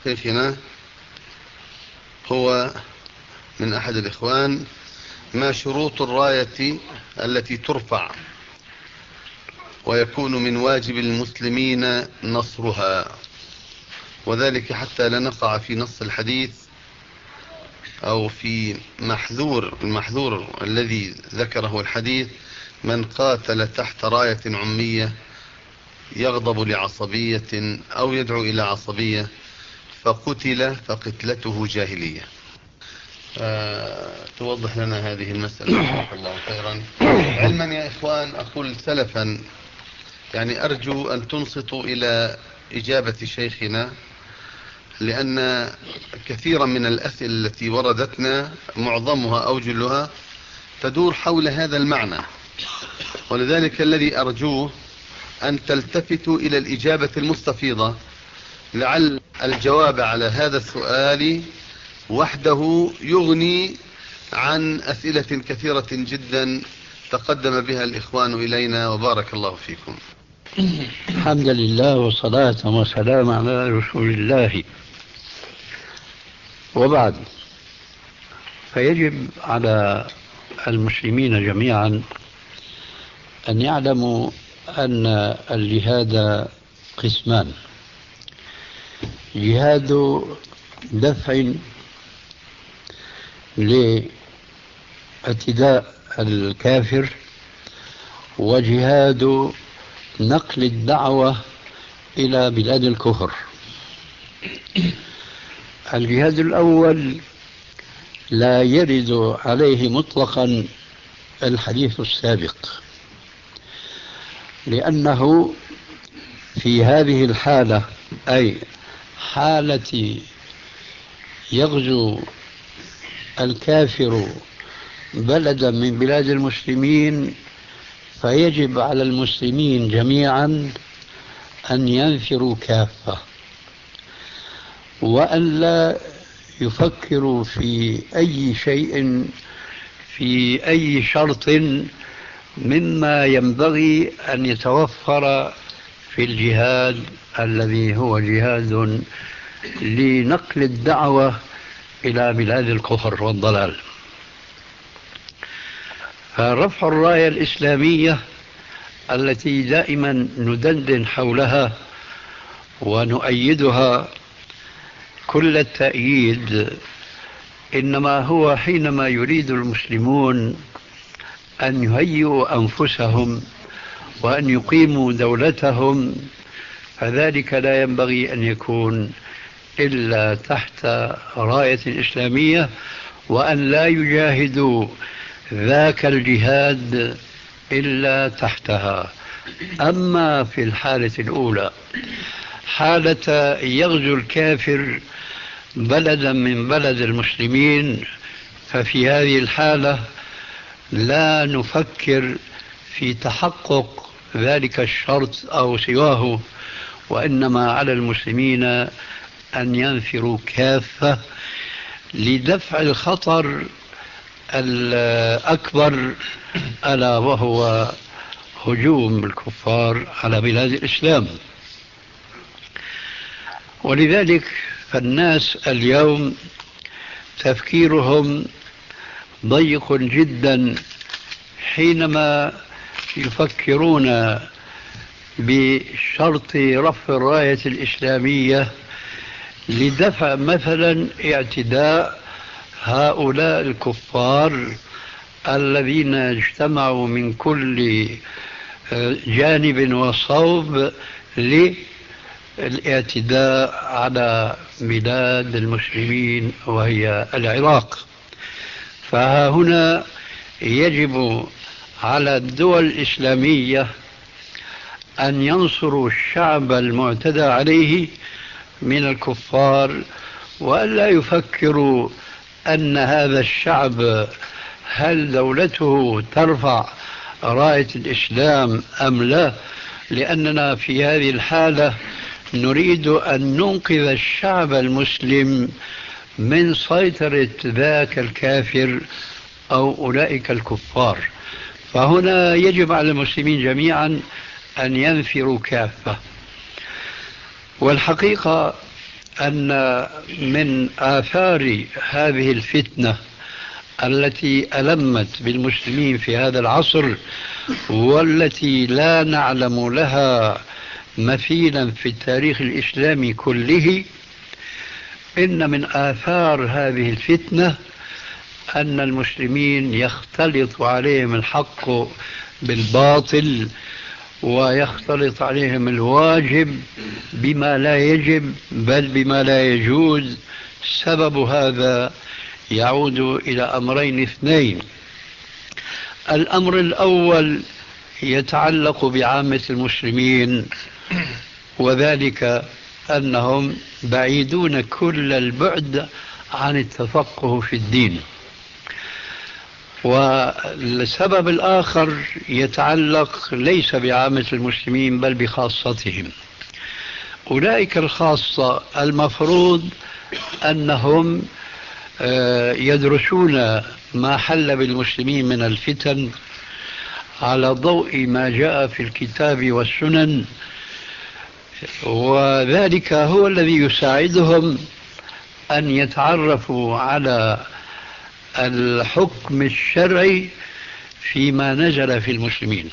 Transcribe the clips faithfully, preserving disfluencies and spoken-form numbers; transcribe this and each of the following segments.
شيخنا هو من أحد الإخوان: ما شروط الراية التي ترفع ويكون من واجب المسلمين نصرها، وذلك حتى لا نقع في نص الحديث أو في محذور المحذور الذي ذكره الحديث: من قاتل تحت راية عمية يغضب لعصبية أو يدعو إلى عصبية فقتل فقتلته جاهلية. أه توضح لنا هذه المسألة جزاك الله خيرا. علما يا إخوان، أقول سلفا، يعني أرجو أن تنصتوا إلى إجابة شيخنا، لأن كثيرا من الأسئلة التي وردتنا معظمها أو جلها تدور حول هذا المعنى، ولذلك الذي أرجوه أن تلتفتوا إلى الإجابة المستفيضة، لعل الجواب على هذا السؤال وحده يغني عن أسئلة كثيرة جدا تقدم بها الإخوان إلينا، وبارك الله فيكم. الحمد لله والصلاة والسلام على رسول الله، وبعد، فيجب على المسلمين جميعا أن يعلموا أن الجهاد قسمان: جهاد دفع لاعتداء الكافر، وجهاد نقل الدعوة إلى بلاد الكفر. الجهاد الأول لا يرد عليه مطلقا الحديث السابق، لأنه في هذه الحالة، أي حالة يغزو الكافر بلدا من بلاد المسلمين، فيجب على المسلمين جميعا أن ينفروا كافة، وأن لا يفكروا في أي شيء، في أي شرط مما ينبغي أن يتوفر في الجهاد الذي هو جهاد لنقل الدعوة إلى بلاد الكفر والضلال. فرفع الراية الإسلامية التي دائما ندندن حولها ونؤيدها كل التأييد، إنما هو حينما يريد المسلمون أن يهيئوا أنفسهم وأن يقيموا دولتهم، فذلك لا ينبغي أن يكون إلا تحت راية إسلامية، وأن لا يجاهدوا ذاك الجهاد إلا تحتها. أما في الحالة الأولى، حالة يغزو الكافر بلدا من بلد المسلمين، ففي هذه الحالة لا نفكر في تحقق ذلك الشرط أو سواه، وإنما على المسلمين أن ينفروا كافة لدفع الخطر الأكبر، ألا وهو هجوم الكفار على بلاد الإسلام. ولذلك فالناس اليوم تفكيرهم ضيق جدا حينما يفكرون بشرط رفع الراية الإسلامية لدفع مثلا اعتداء هؤلاء الكفار الذين اجتمعوا من كل جانب وصوب للاعتداء على بلاد المسلمين وهي العراق. فهنا يجب على الدول الإسلامية أن ينصروا الشعب المعتدى عليه من الكفار، وألا يفكروا أن هذا الشعب هل دولته ترفع راية الإسلام أم لا، لأننا في هذه الحالة نريد أن ننقذ الشعب المسلم من سيطرة ذاك الكافر أو أولئك الكفار. فهنا يجب على المسلمين جميعا أن ينفروا كافة. والحقيقة أن من آثار هذه الفتنة التي ألمت بالمسلمين في هذا العصر والتي لا نعلم لها مثيلا في التاريخ الإسلامي كله، إن من آثار هذه الفتنة أن المسلمين يختلط عليهم الحق بالباطل، ويختلط عليهم الواجب بما لا يجب بل بما لا يجوز. سبب هذا يعود إلى أمرين اثنين. الأمر الأول يتعلق بعامة المسلمين، وذلك أنهم بعيدون كل البعد عن التفقه في الدين. والسبب الآخر يتعلق ليس بعامة المسلمين بل بخاصتهم. أولئك الخاصة المفروض أنهم يدرسون ما حل بالمسلمين من الفتن على ضوء ما جاء في الكتاب والسنن، وذلك هو الذي يساعدهم أن يتعرفوا على الحكم الشرعي فيما نزل في المسلمين.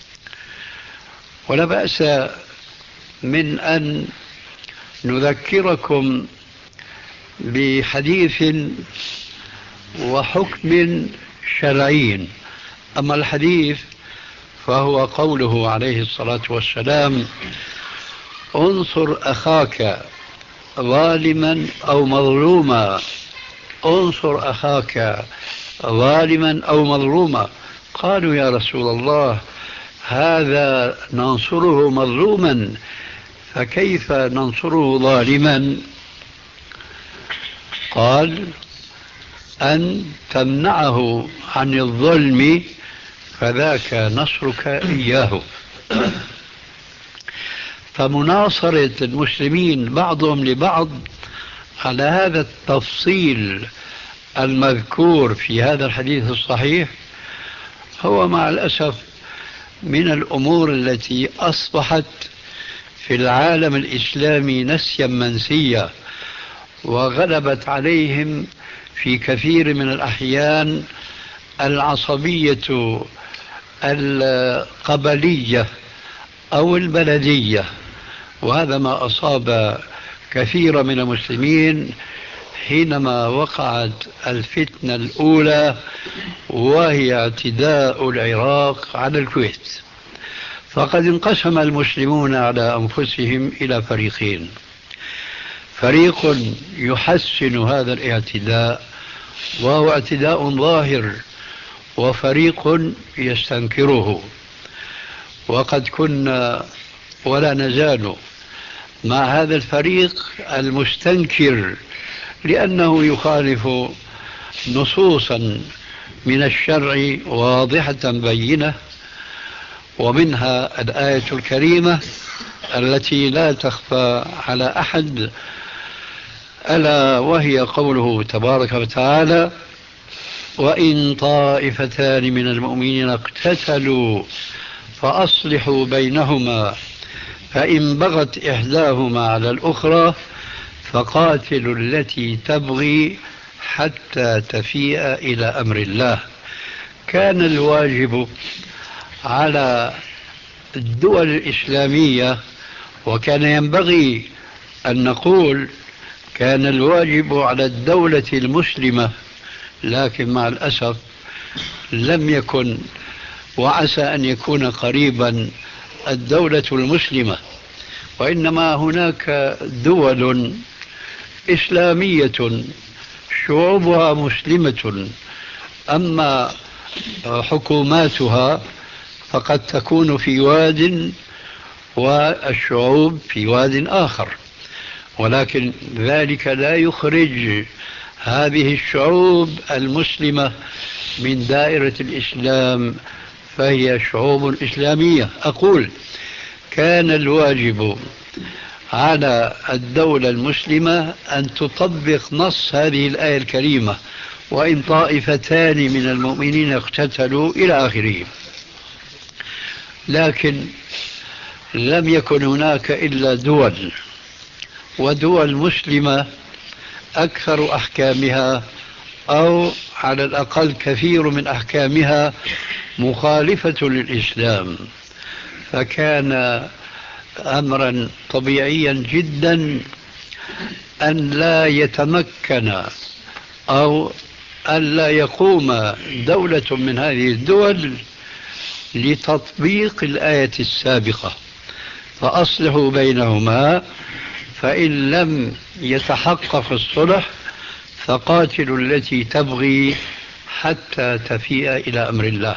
ولا بأس من أن نذكركم بحديث وحكم شرعي. أما الحديث فهو قوله عليه الصلاة والسلام: انصر أخاك ظالما أو مظلوما، انصر أخاك ظالما أو مظلوما. قالوا: يا رسول الله، هذا ننصره مظلوما، فكيف ننصره ظالما؟ قال: أن تمنعه عن الظلم، فذاك نصرك إياه. فمناصرة المسلمين بعضهم لبعض على هذا التفصيل المذكور في هذا الحديث الصحيح هو مع الأسف من الأمور التي أصبحت في العالم الإسلامي نسيا منسيا، وغلبت عليهم في كثير من الأحيان العصبية القبلية أو البلدية. وهذا ما أصاب كثير من المسلمين حينما وقعت الفتنة الأولى، وهي اعتداء العراق على الكويت. فقد انقسم المسلمون على أنفسهم إلى فريقين: فريق يحسن هذا الاعتداء وهو اعتداء ظاهر، وفريق يستنكره. وقد كنا ولا نزال مع هذا الفريق المستنكر، لأنه يخالف نصوصا من الشرع واضحة بينة، ومنها الآية الكريمة التي لا تخفى على أحد، ألا وهي قوله تبارك وتعالى: وإن طائفتان من المؤمنين اقتتلوا فأصلحوا بينهما فإن بغت إحداهما على الأخرى فقاتلوا التي تبغي حتى تفيء إلى أمر الله. كان الواجب على الدول الإسلامية، وكان ينبغي أن نقول كان الواجب على الدولة المسلمة، لكن مع الأسف لم يكن، وعسى أن يكون قريبا الدولة المسلمة، وإنما هناك دول إسلامية شعوبها مسلمة، أما حكوماتها فقد تكون في واد والشعوب في واد آخر. ولكن ذلك لا يخرج هذه الشعوب المسلمة من دائرة الإسلام، فهي شعوب إسلامية. أقول كان الواجب على الدولة المسلمة أن تطبق نص هذه الآية الكريمة: وإن طائفتان من المؤمنين اقتتلوا إلى آخره. لكن لم يكن هناك إلا دول ودول مسلمة أكثر أحكامها أو على الأقل كثير من أحكامها مخالفة للإسلام، فكان أمرا طبيعيا جدا أن لا يتمكن أو أن لا يقوم دولة من هذه الدول لتطبيق الآية السابقة، فأصلحوا بينهما، فإن لم يتحقق الصلح فقاتلوا التي تبغي حتى تفيء إلى أمر الله.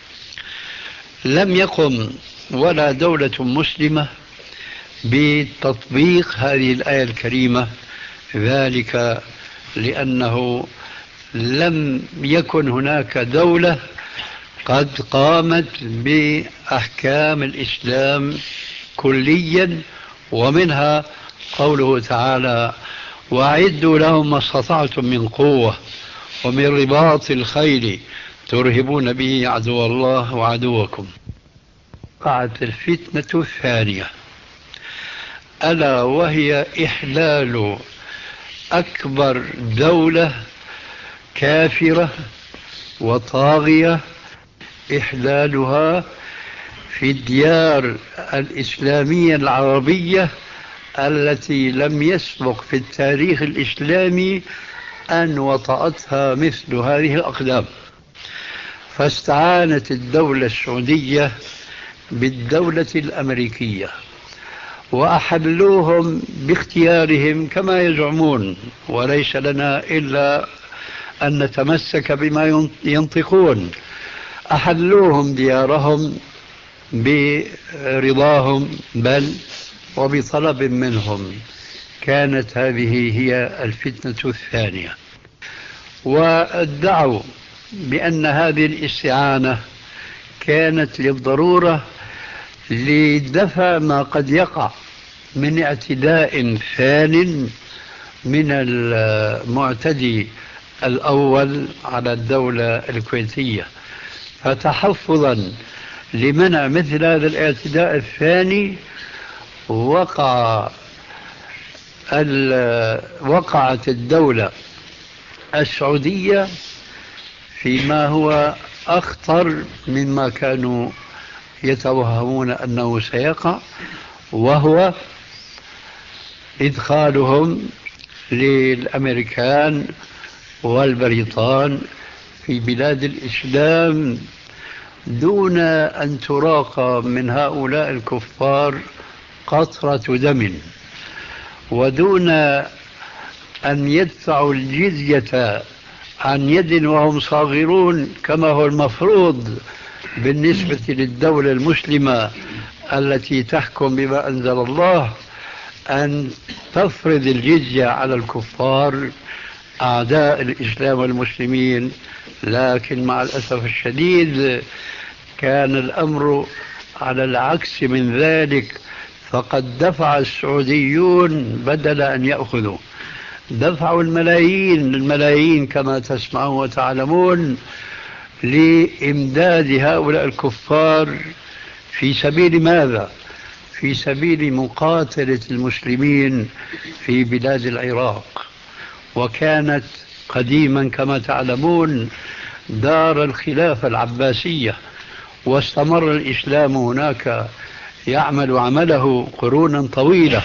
لم يقم ولا دولة مسلمة بتطبيق هذه الآية الكريمة، ذلك لأنه لم يكن هناك دولة قد قامت بأحكام الإسلام كليا، ومنها قوله تعالى: وأعدوا لهم ما استطعتم من قوة ومن رباط الخيل ترهبون به عدو الله وعدوكم. وقعت الفتنة الثانية، ألا وهي إحلال أكبر دولة كافرة وطاغية، إحلالها في الديار الإسلامية العربية التي لم يسبق في التاريخ الإسلامي أن وطأتها مثل هذه الأقدام. فاستعانت الدولة السعودية بالدولة الأمريكية وأحلوهم باختيارهم كما يزعمون، وليس لنا إلا أن نتمسك بما ينطقون. أحلوهم ديارهم برضاهم بل وبطلب منهم. كانت هذه هي الفتنة الثانية، وادعوا بأن هذه الاستعانة كانت للضرورة لدفع ما قد يقع من اعتداء ثان من المعتدي الأول على الدولة الكويتية، فتحفظا لمنع مثل هذا الاعتداء الثاني وقع وقعت الدولة السعودية فيما هو أخطر مما كانوا يتوهمون أنه سيقع، وهو إدخالهم للأمريكان والبريطان في بلاد الإسلام دون أن تراق من هؤلاء الكفار قطرة دم، ودون أن يدفعوا الجزية عن يد وهم صاغرون كما هو المفروض بالنسبة للدولة المسلمة التي تحكم بما أنزل الله، أن تفرض الجزية على الكفار أعداء الإسلام والمسلمين. لكن مع الأسف الشديد كان الأمر على العكس من ذلك، فقد دفع السعوديون بدل أن يأخذوا، دفعوا الملايين الملايين كما تسمعون وتعلمون لإمداد هؤلاء الكفار. في سبيل ماذا؟ في سبيل مقاتلة المسلمين في بلاد العراق، وكانت قديما كما تعلمون دار الخلافة العباسية، واستمر الإسلام هناك يعمل عمله قرونا طويلة.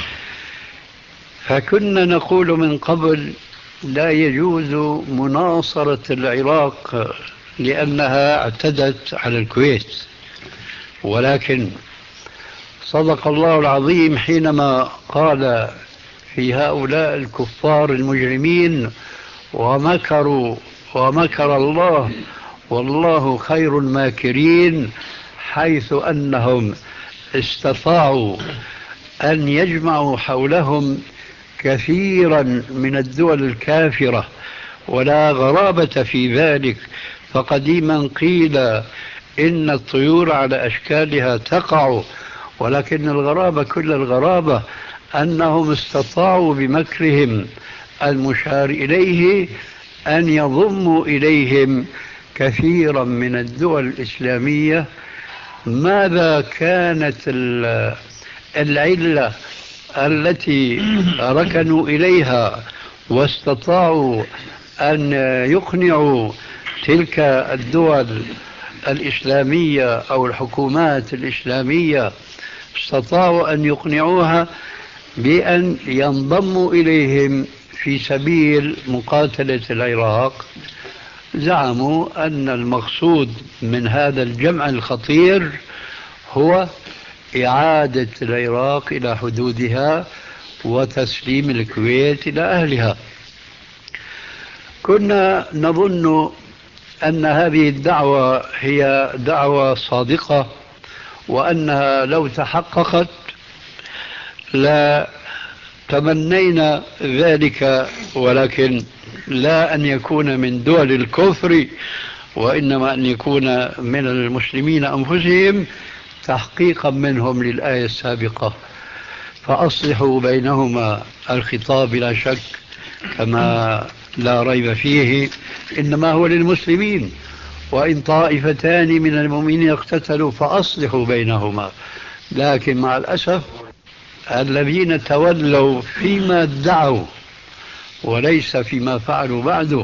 فكنا نقول من قبل لا يجوز مناصرة العراق لأنها اعتدت على الكويت، ولكن صدق الله العظيم حينما قال في هؤلاء الكفار المجرمين: ومكروا ومكر الله والله خير الماكرين، حيث أنهم استطاعوا أن يجمعوا حولهم كثيرا من الدول الكافرة، ولا غرابة في ذلك. فقديما قيل إن الطيور على أشكالها تقع، ولكن الغرابة كل الغرابة أنهم استطاعوا بمكرهم المشار إليه أن يضموا إليهم كثيرا من الدول الإسلامية. ماذا كانت العلة التي ركنوا إليها واستطاعوا أن يقنعوا تلك الدول الإسلامية أو الحكومات الإسلامية، استطاعوا أن يقنعوها بأن ينضموا إليهم في سبيل مقاتلة العراق. زعموا أن المقصود من هذا الجمع الخطير هو إعادة العراق إلى حدودها وتسليم الكويت إلى أهلها. كنا نظن أن هذه الدعوة هي دعوة صادقة، وأنها لو تحققت لا تمنينا ذلك، ولكن لا أن يكون من دول الكفر، وإنما أن يكون من المسلمين أنفسهم، تحقيقا منهم للآية السابقة: فأصلحوا بينهما. الخطاب لا شك كما لا ريب فيه إنما هو للمسلمين، وإن طائفتان من المؤمنين اقتتلوا فأصلحوا بينهما. لكن مع الأسف الذين تولوا فيما ادعوا وليس فيما فعلوا بعده،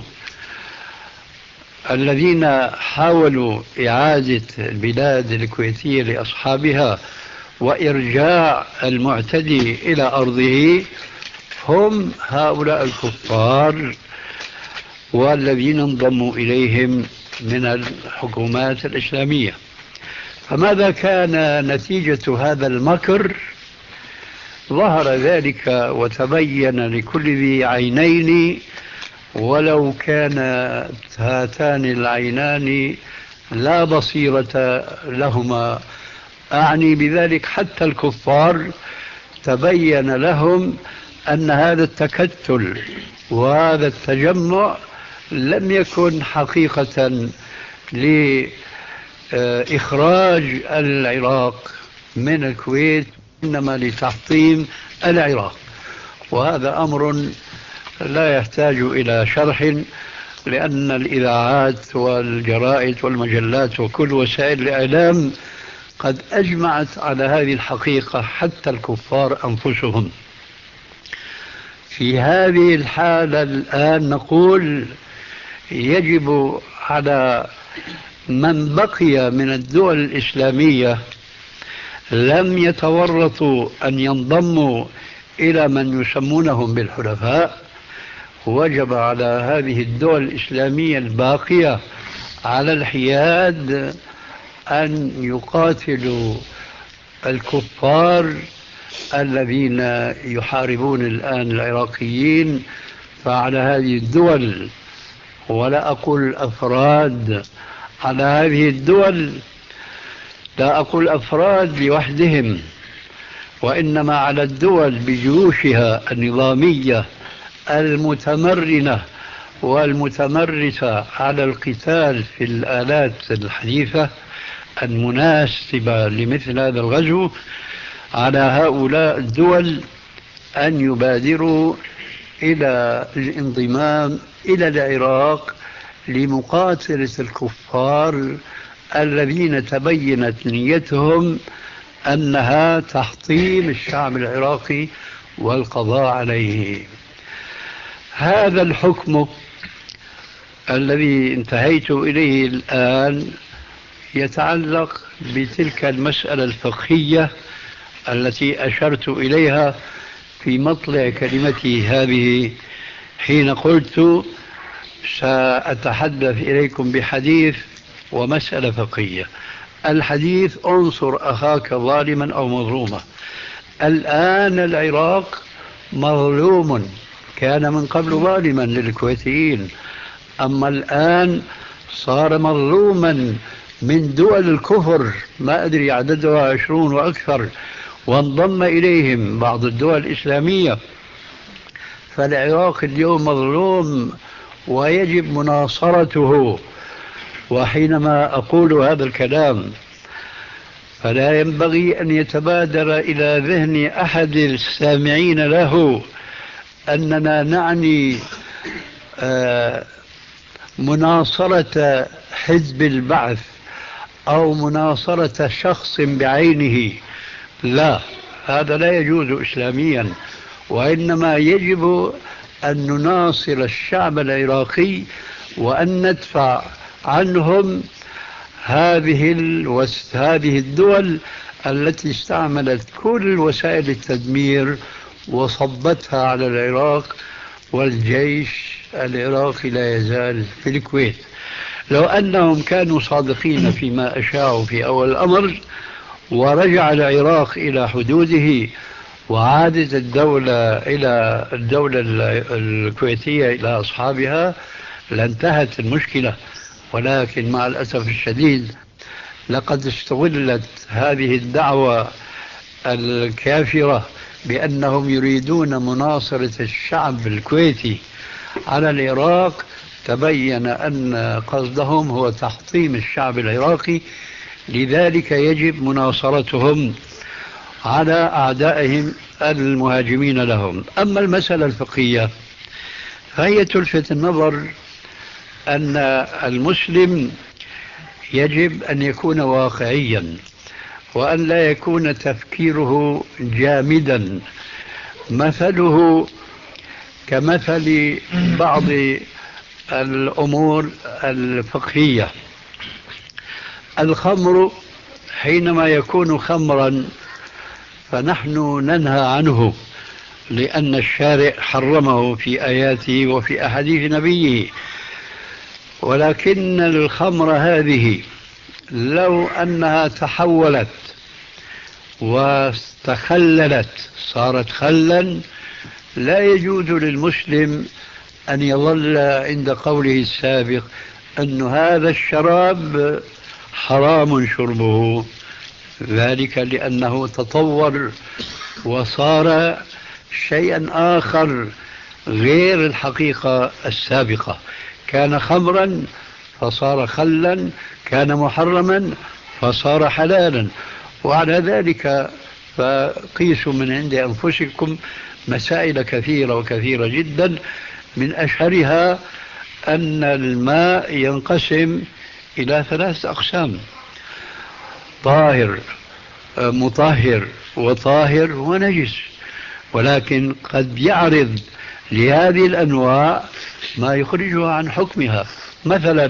الذين حاولوا إعادة البلاد الكويتية لأصحابها وإرجاع المعتدي إلى أرضه، هم هؤلاء الكفار والذين انضموا إليهم من الحكومات الإسلامية. فماذا كان نتيجة هذا المكر؟ ظهر ذلك وتبين لكل ذي عينين، ولو كان هاتان العينان لا بصيرة لهما. أعني بذلك حتى الكفار تبين لهم أن هذا التكتل وهذا التجمع لم يكن حقيقة لإخراج العراق من الكويت، إنما لتحطيم العراق. وهذا أمر لا يحتاج إلى شرح، لأن الإذاعات والجرائد والمجلات وكل وسائل الإعلام قد أجمعت على هذه الحقيقة، حتى الكفار أنفسهم. في هذه الحالة الآن نقول يجب على من بقي من الدول الإسلامية لم يتورطوا أن ينضموا إلى من يسمونهم بالحلفاء، وجب على هذه الدول الإسلامية الباقية على الحياد أن يقاتلوا الكفار الذين يحاربون الآن العراقيين. فعلى هذه الدول، ولا أقول أفراد، على هذه الدول، لا أقول أفراد لوحدهم، وإنما على الدول بجيوشها النظامية المتمرنة والمتمرسة على القتال في الآلات الحديثة المناسبة لمثل هذا الغزو، على هؤلاء الدول أن يبادروا إلى الانضمام إلى العراق لمقاتلة الكفار الذين تبينت نيتهم أنها تحطيم الشعب العراقي والقضاء عليه. هذا الحكم الذي انتهيت إليه الآن يتعلق بتلك المسألة الفقهية التي أشرت إليها في مطلع كلمتي هذه، حين قلت سأتحدث إليكم بحديث ومسألة فقهية. الحديث: انصر أخاك ظالما أو مظلوما. الآن العراق مظلوم، كان من قبل ظالما للكويتيين، أما الآن صار مظلوما من دول الكفر، ما أدري عددها عشرون وأكثر، وانضم إليهم بعض الدول الإسلامية. فالعراق اليوم مظلوم ويجب مناصرته. وحينما أقول هذا الكلام فلا ينبغي أن يتبادر إلى ذهن أحد السامعين له أننا نعني مناصرة حزب البعث أو مناصرة شخص بعينه. لا، هذا لا يجوز إسلاميا، وإنما يجب أن نناصر الشعب العراقي وأن ندفع عنهم هذه الوس... هذه الدول التي استعملت كل وسائل التدمير وصبتها على العراق، والجيش العراقي لا يزال في الكويت. لو أنهم كانوا صادقين فيما أشاعوا في أول الأمر ورجع العراق إلى حدوده وعادت الدولة إلى الدولة الكويتية إلى أصحابها لانتهت المشكلة. ولكن مع الأسف الشديد لقد استغلت هذه الدعوة الكافرة بأنهم يريدون مناصرة الشعب الكويتي على العراق. تبين أن قصدهم هو تحطيم الشعب العراقي، لذلك يجب مناصرتهم على أعدائهم المهاجمين لهم. أما المسألة الفقهية فهي تلفت النظر أن المسلم يجب أن يكون واقعيا، وأن لا يكون تفكيره جامدا مثله كمثل بعض الأمور الفقهية. الخمر حينما يكون خمرا فنحن ننهى عنه لأن الشارع حرمه في آياته وفي أحاديث نبيه، ولكن الخمر هذه لو أنها تحولت واستخللت صارت خلا لا يجوز للمسلم أن يظل عند قوله السابق أن هذا الشراب حرام شربه، ذلك لأنه تطور وصار شيئا آخر غير الحقيقة السابقة. كان خمرا فصار خلا، كان محرما فصار حلالا. وعلى ذلك فقيسوا من عند أنفسكم مسائل كثيرة وكثيرة جدا، من أشهرها أن الماء ينقسم إلى ثلاث أقسام: طاهر، مطهر، وطاهر ونجس. ولكن قد يعرض لهذه الأنواع ما يخرجها عن حكمها. مثلا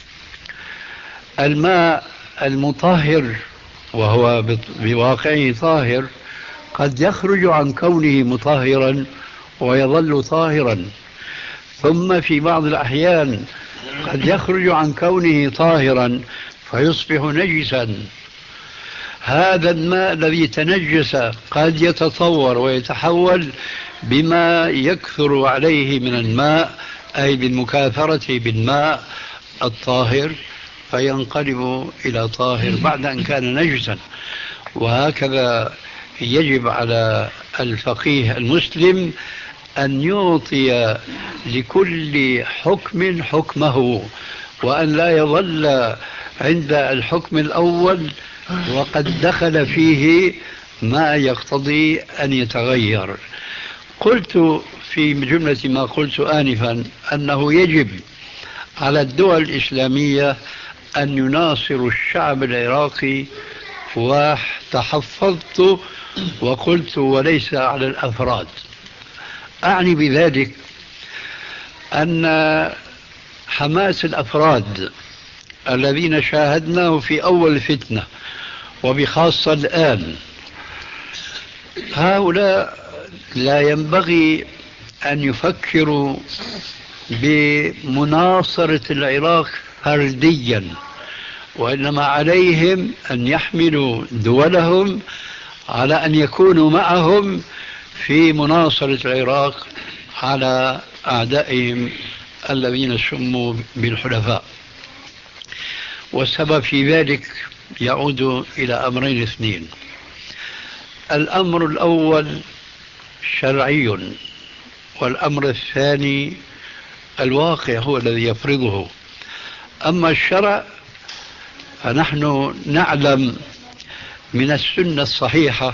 الماء المطهر وهو بواقعه طاهر قد يخرج عن كونه مطهرا ويظل طاهرا، ثم في بعض الأحيان قد يخرج عن كونه طاهرا فيصبح نجسا. هذا الماء الذي تنجس قد يتطور ويتحول بما يكثر عليه من الماء، أي بالمكاثرة بالماء الطاهر، فينقلب إلى طاهر بعد أن كان نجسا. وهكذا يجب على الفقيه المسلم أن يعطي لكل حكم حكمه، وأن لا يظل عند الحكم الأول وقد دخل فيه ما يقتضي أن يتغير. قلت في جملة ما قلت آنفا أنه يجب على الدول الإسلامية أن يناصروا الشعب العراقي، وتحفظت وقلت وليس على الأفراد. أعني بذلك أن حماس الأفراد الذين شاهدناه في أول الفتنة وبخاصة الآن، هؤلاء لا ينبغي أن يفكروا بمناصرة العراق فرديا، وإنما عليهم أن يحملوا دولهم على أن يكونوا معهم في مناصرة العراق على أعدائهم الذين سموا بالحلفاء. والسبب في ذلك يعود إلى أمرين اثنين: الأمر الأول شرعي، والأمر الثاني الواقع هو الذي يفرضه. أما الشرع فنحن نعلم من السنة الصحيحة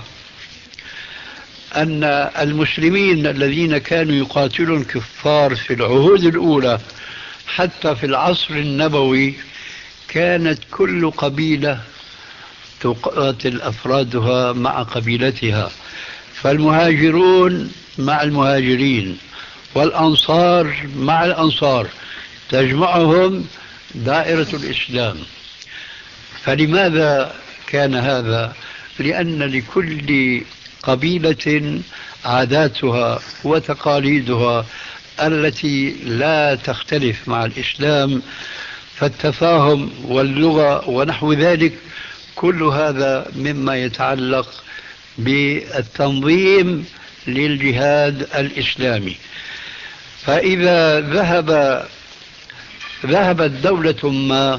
أن المسلمين الذين كانوا يقاتلون الكفار في العهود الأولى حتى في العصر النبوي كانت كل قبيلة تقاتل أفرادها مع قبيلتها، فالمهاجرون مع المهاجرين والأنصار مع الأنصار تجمعهم دائرة الإسلام. فلماذا كان هذا؟ لأن لكل قبيلة عاداتها وتقاليدها التي لا تختلف مع الإسلام، فالتفاهم واللغة ونحو ذلك كل هذا مما يتعلق بالتنظيم للجهاد الإسلامي. فإذا ذهب ذهبت دولة ما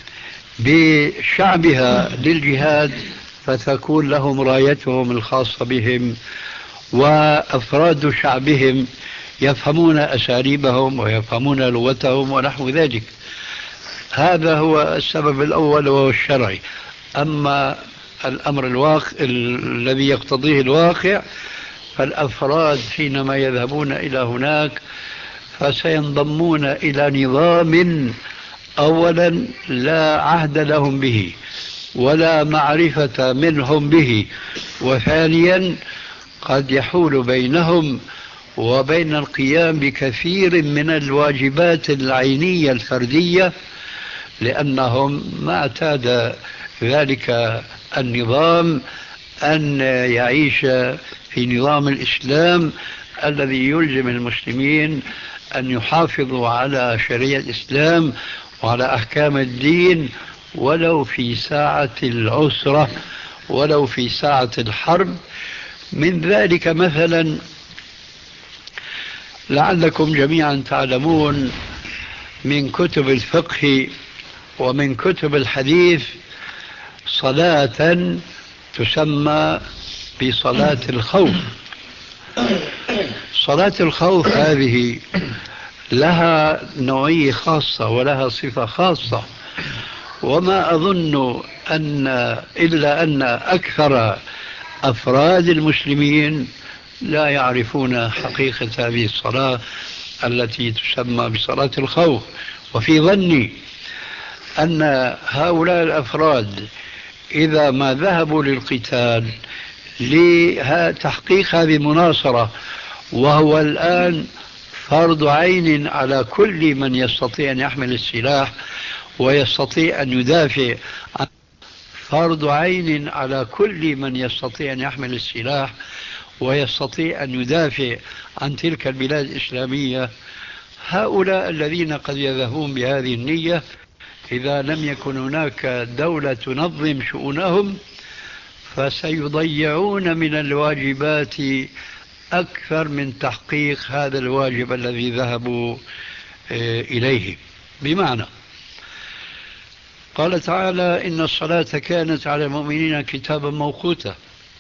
بشعبها للجهاد فتكون لهم رايتهم الخاصة بهم، وأفراد شعبهم يفهمون أساليبهم ويفهمون لغتهم ونحو ذلك. هذا هو السبب الأول وهو الشرعي. أما الأمر الواقع الذي يقتضيه الواقع، فالأفراد حينما يذهبون إلى هناك فسينضمون إلى نظام أولا لا عهد لهم به ولا معرفة منهم به، وثانيا قد يحول بينهم وبين القيام بكثير من الواجبات العينية الفردية، لأنهم ما اعتاد ذلك النظام أن يعيش في نظام الإسلام الذي يلزم المسلمين أن يحافظوا على شريعة الإسلام وعلى أحكام الدين ولو في ساعة العسرة ولو في ساعة الحرب. من ذلك مثلا لعلكم جميعا تعلمون من كتب الفقه ومن كتب الحديث صلاة تسمى بصلاة الخوف. صلاة الخوف هذه لها نوعية خاصة ولها صفة خاصة، وما أظن أن إلا أن أكثر أفراد المسلمين لا يعرفون حقيقة هذه الصلاة التي تسمى بصلاة الخوف. وفي ظني أن هؤلاء الأفراد إذا ما ذهبوا للقتال لتحقيق هذه المناصرة، وهو الآن فرض عين على كل من يستطيع أن يحمل السلاح ويستطيع أن يدافع عن فرض عين على كل من يستطيع أن يحمل السلاح ويستطيع أن يدافع عن تلك البلاد الإسلامية. هؤلاء الذين قد يذهبون بهذه النية إذا لم يكن هناك دولة تنظم شؤونهم فسيضيعون من الواجبات أكثر من تحقيق هذا الواجب الذي ذهبوا إليه. بمعنى قال تعالى: إن الصلاة كانت على المؤمنين كتابا موقوتا.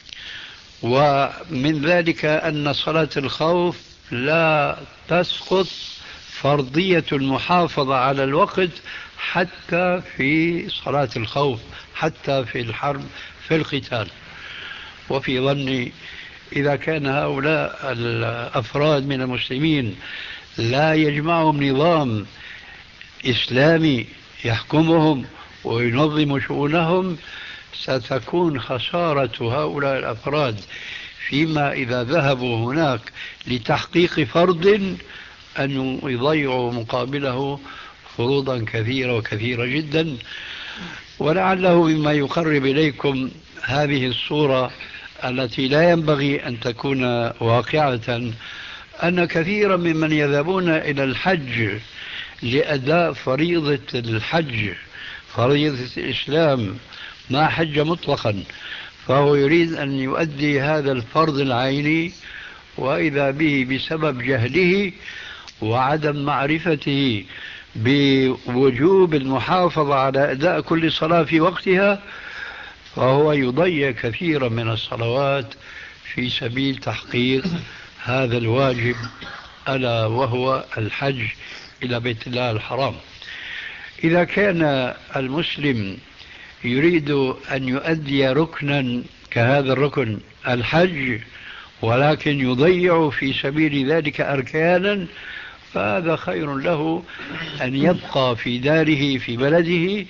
ومن ذلك أن صلاة الخوف لا تسقط فرضية المحافظة على الوقت حتى في صلاة الخوف، حتى في الحرب في القتال. وفي ظني إذا كان هؤلاء الأفراد من المسلمين لا يجمعهم نظام إسلامي يحكمهم وينظم شؤونهم، ستكون خسارة هؤلاء الأفراد فيما إذا ذهبوا هناك لتحقيق فرض أن يضيعوا مقابله فروضا كثيرة وكثيرة جدا. ولعله مما يقرب إليكم هذه الصورة التي لا ينبغي أن تكون واقعة، أن كثيرا ممن يذهبون إلى الحج لأداء فريضة الحج، فريضة الإسلام، ما حج مطلقا، فهو يريد أن يؤدي هذا الفرض العيني، وإذا به بسبب جهله وعدم معرفته بوجوب المحافظة على أداء كل صلاة في وقتها، فهو يضيع كثيرا من الصلوات في سبيل تحقيق هذا الواجب، ألا وهو الحج إلى بيت الله الحرام. إذا كان المسلم يريد أن يؤدي ركنا كهذا الركن الحج، ولكن يضيع في سبيل ذلك أركانا، فهذا خير له أن يبقى في داره في بلده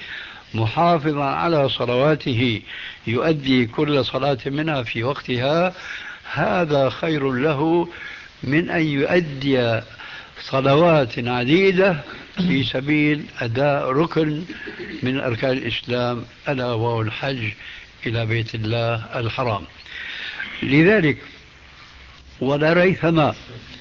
محافظا على صلواته، يؤدي كل صلاة منها في وقتها، هذا خير له من أن يؤدي صلوات عديدة في سبيل أداء ركن من أركان الإسلام ألا وهو الحج إلى بيت الله الحرام. لذلك ولا ريثما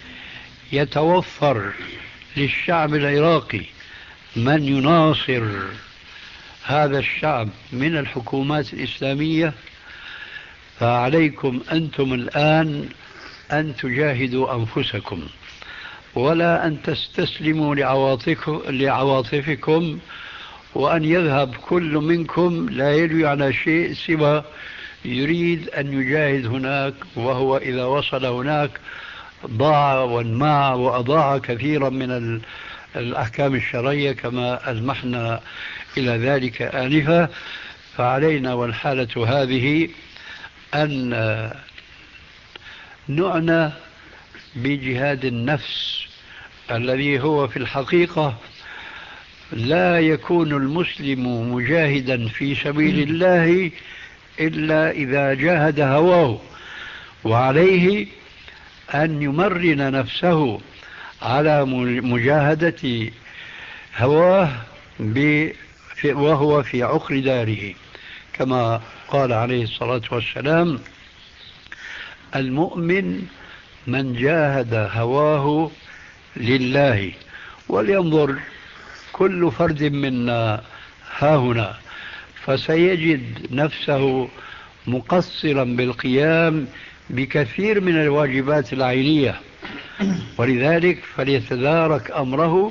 يتوفر للشعب العراقي من يناصر هذا الشعب من الحكومات الإسلامية، فعليكم أنتم الآن أن تجاهدوا أنفسكم ولا أن تستسلموا لعواطفكم، وأن يذهب كل منكم لا يلوي على شيء سوى يريد أن يجاهد هناك، وهو إذا وصل هناك ضاع وانماع وأضاع كثيرا من الأحكام الشرعية كما ألمحنا إلى ذلك آنفا. فعلينا والحالة هذه أن نعنى بجهاد النفس الذي هو في الحقيقة لا يكون المسلم مجاهدا في سبيل الله إلا إذا جاهد هواه، وعليه أن يمرن نفسه على مجاهدة هواه وهو في عقر داره، كما قال عليه الصلاة والسلام: المؤمن من جاهد هواه لله. ولينظر كل فرد منا هاهنا فسيجد نفسه مقصرا بالقيام بكثير من الواجبات العينية، ولذلك فليتدارك أمره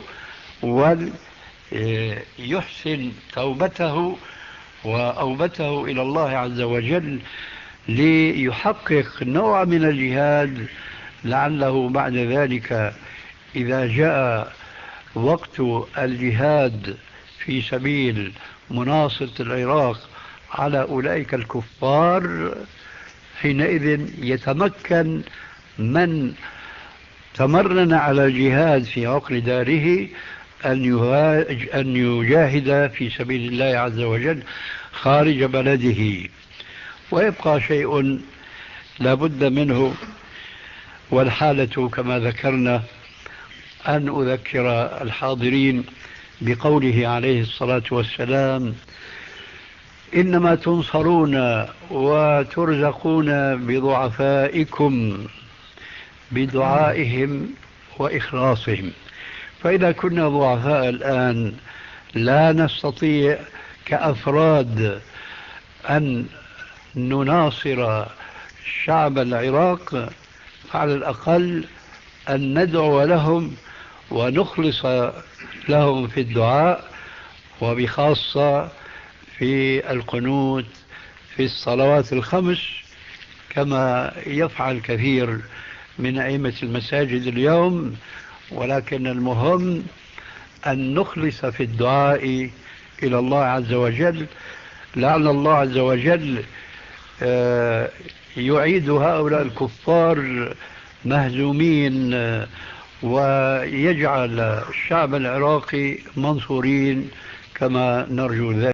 وليحسن توبته وأوبته إلى الله عز وجل ليحقق نوع من الجهاد، لعله بعد ذلك إذا جاء وقت الجهاد في سبيل مناصرة العراق على أولئك الكفار حينئذ يتمكن من تمرن على الجهاد في عقر داره أن يجاهد في سبيل الله عز وجل خارج بلده. ويبقى شيء لا بد منه، والحالة كما ذكرنا، أن أذكر الحاضرين بقوله عليه الصلاة والسلام: إنما تنصرون وترزقون بضعفائكم بدعائهم وإخلاصهم. فإذا كنا ضعفاء الآن لا نستطيع كأفراد أن نناصر شعب العراق، على الأقل أن ندعو لهم ونخلص لهم في الدعاء، وبخاصة في القنوت في الصلوات الخمس كما يفعل كثير من أئمة المساجد اليوم. ولكن المهم أن نخلص في الدعاء إلى الله عز وجل، لعل الله عز وجل يعيد هؤلاء الكفار مهزومين ويجعل الشعب العراقي منصورين كما نرجو ذلك.